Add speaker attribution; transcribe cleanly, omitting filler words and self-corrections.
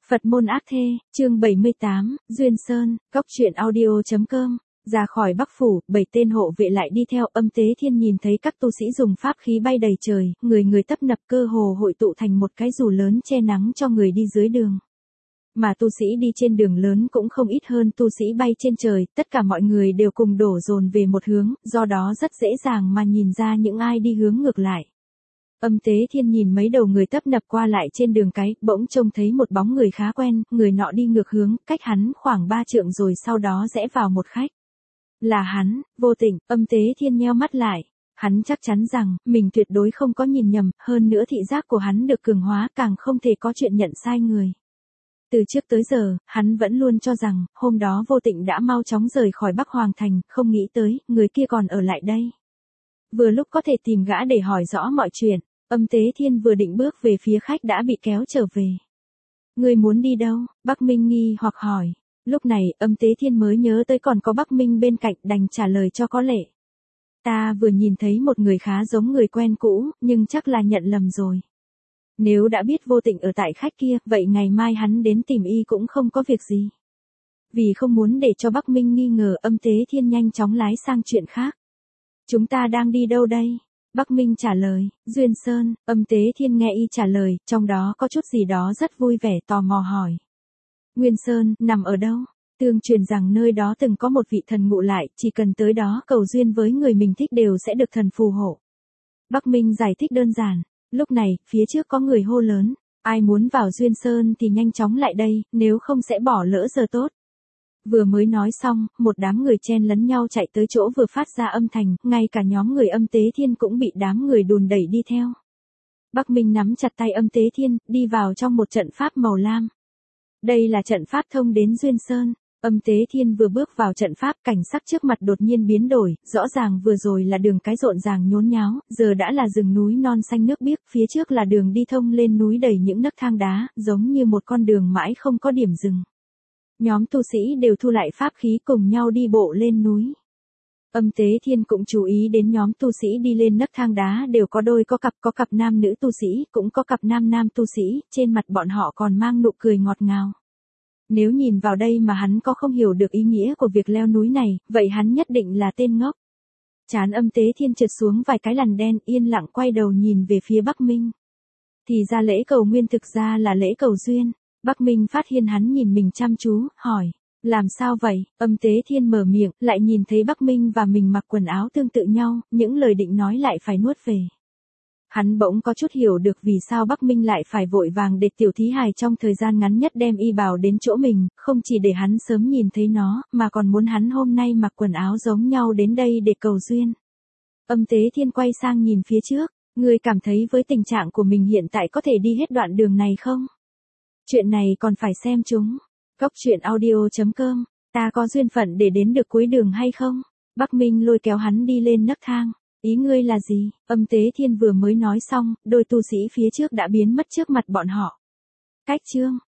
Speaker 1: Phật môn ác thê, chương 78, Duyên Sơn, Cốc truyện audio.com. Ra khỏi Bắc Phủ, 7 tên hộ vệ lại đi theo. Âm Tế Thiên nhìn thấy các tu sĩ dùng pháp khí bay đầy trời, người tấp nập cơ hồ hội tụ thành một cái dù lớn che nắng cho người đi dưới đường. Mà tu sĩ đi trên đường lớn cũng không ít hơn tu sĩ bay trên trời, tất cả mọi người đều cùng đổ dồn về một hướng, do đó rất dễ dàng mà nhìn ra những ai đi hướng ngược lại. Âm Tế Thiên nhìn mấy đầu người tấp nập qua lại trên đường cái, bỗng trông thấy một bóng người khá quen, người nọ đi ngược hướng, cách hắn khoảng 3 trượng rồi sau đó rẽ vào một khách. Là hắn, Vô Tịnh. Âm Tế Thiên nheo mắt lại. Hắn chắc chắn rằng, mình tuyệt đối không có nhìn nhầm, hơn nữa thị giác của hắn được cường hóa, càng không thể có chuyện nhận sai người. Từ trước tới giờ, hắn vẫn luôn cho rằng, hôm đó Vô Tịnh đã mau chóng rời khỏi Bắc Hoàng Thành, không nghĩ tới, người kia còn ở lại đây. Vừa lúc có thể tìm gã để hỏi rõ mọi chuyện. Âm Tế Thiên vừa định bước về phía khách đã bị kéo trở về. Người muốn đi đâu? Bắc Minh nghi hoặc hỏi. Lúc này, Âm Tế Thiên mới nhớ tới còn có Bắc Minh bên cạnh, đành trả lời cho có lệ. Ta vừa nhìn thấy một người khá giống người quen cũ, nhưng chắc là nhận lầm rồi. Nếu đã biết Vô Tịnh ở tại khách kia, vậy ngày mai hắn đến tìm y cũng không có việc gì. Vì không muốn để cho Bắc Minh nghi ngờ, Âm Tế Thiên nhanh chóng lái sang chuyện khác. Chúng ta đang đi đâu đây? Bắc Minh trả lời, Duyên Sơn. Âm Tế Thiên nghe y trả lời, trong đó có chút gì đó rất vui vẻ, tò mò hỏi. Nguyên Sơn, nằm ở đâu? Tương truyền rằng nơi đó từng có một vị thần ngụ lại, chỉ cần tới đó cầu duyên với người mình thích đều sẽ được thần phù hộ. Bắc Minh giải thích đơn giản. Lúc này, phía trước có người hô lớn. Ai muốn vào Duyên Sơn thì nhanh chóng lại đây, nếu không sẽ bỏ lỡ giờ tốt. Vừa mới nói xong, một đám người chen lấn nhau chạy tới chỗ vừa phát ra âm thanh, ngay cả nhóm người Âm Tế Thiên cũng bị đám người đùn đẩy đi theo. Bắc Minh nắm chặt tay Âm Tế Thiên, đi vào trong một trận pháp màu lam. Đây là trận pháp thông đến Duyên Sơn. Âm Tế Thiên vừa bước vào trận pháp, cảnh sắc trước mặt đột nhiên biến đổi, rõ ràng vừa rồi là đường cái rộn ràng nhốn nháo, giờ đã là rừng núi non xanh nước biếc, phía trước là đường đi thông lên núi đầy những nấc thang đá, giống như một con đường mãi không có điểm dừng. Nhóm tu sĩ đều thu lại pháp khí cùng nhau đi bộ lên núi. Âm Tế Thiên cũng chú ý đến nhóm tu sĩ đi lên nấc thang đá đều có đôi có cặp nam nữ tu sĩ, cũng có cặp nam tu sĩ, trên mặt bọn họ còn mang nụ cười ngọt ngào. Nếu nhìn vào đây mà hắn có không hiểu được ý nghĩa của việc leo núi này, vậy hắn nhất định là tên ngốc. Trán Âm Tế Thiên trượt xuống vài cái lằn đen, yên lặng quay đầu nhìn về phía Bắc Minh. Thì ra lễ cầu nguyên thực ra là lễ cầu duyên. Bắc Minh phát hiện hắn nhìn mình chăm chú, hỏi. Làm sao vậy? Âm Tế Thiên mở miệng, lại nhìn thấy Bắc Minh và mình mặc quần áo tương tự nhau, những lời định nói lại phải nuốt về. Hắn bỗng có chút hiểu được vì sao Bắc Minh lại phải vội vàng để tiểu thí hài trong thời gian ngắn nhất đem y bào đến chỗ mình, không chỉ để hắn sớm nhìn thấy nó, mà còn muốn hắn hôm nay mặc quần áo giống nhau đến đây để cầu duyên. Âm Tế Thiên quay sang nhìn phía trước, ngươi cảm thấy với tình trạng của mình hiện tại có thể đi hết đoạn đường này không? Chuyện này còn phải xem chúng. Cốc truyện audio.com, ta có duyên phận để đến được cuối đường hay không? Bắc Minh lôi kéo hắn đi lên nấc thang. Ý ngươi là gì? Âm Tế Thiên vừa mới nói xong, đôi tu sĩ phía trước đã biến mất trước mặt bọn họ. Cách chương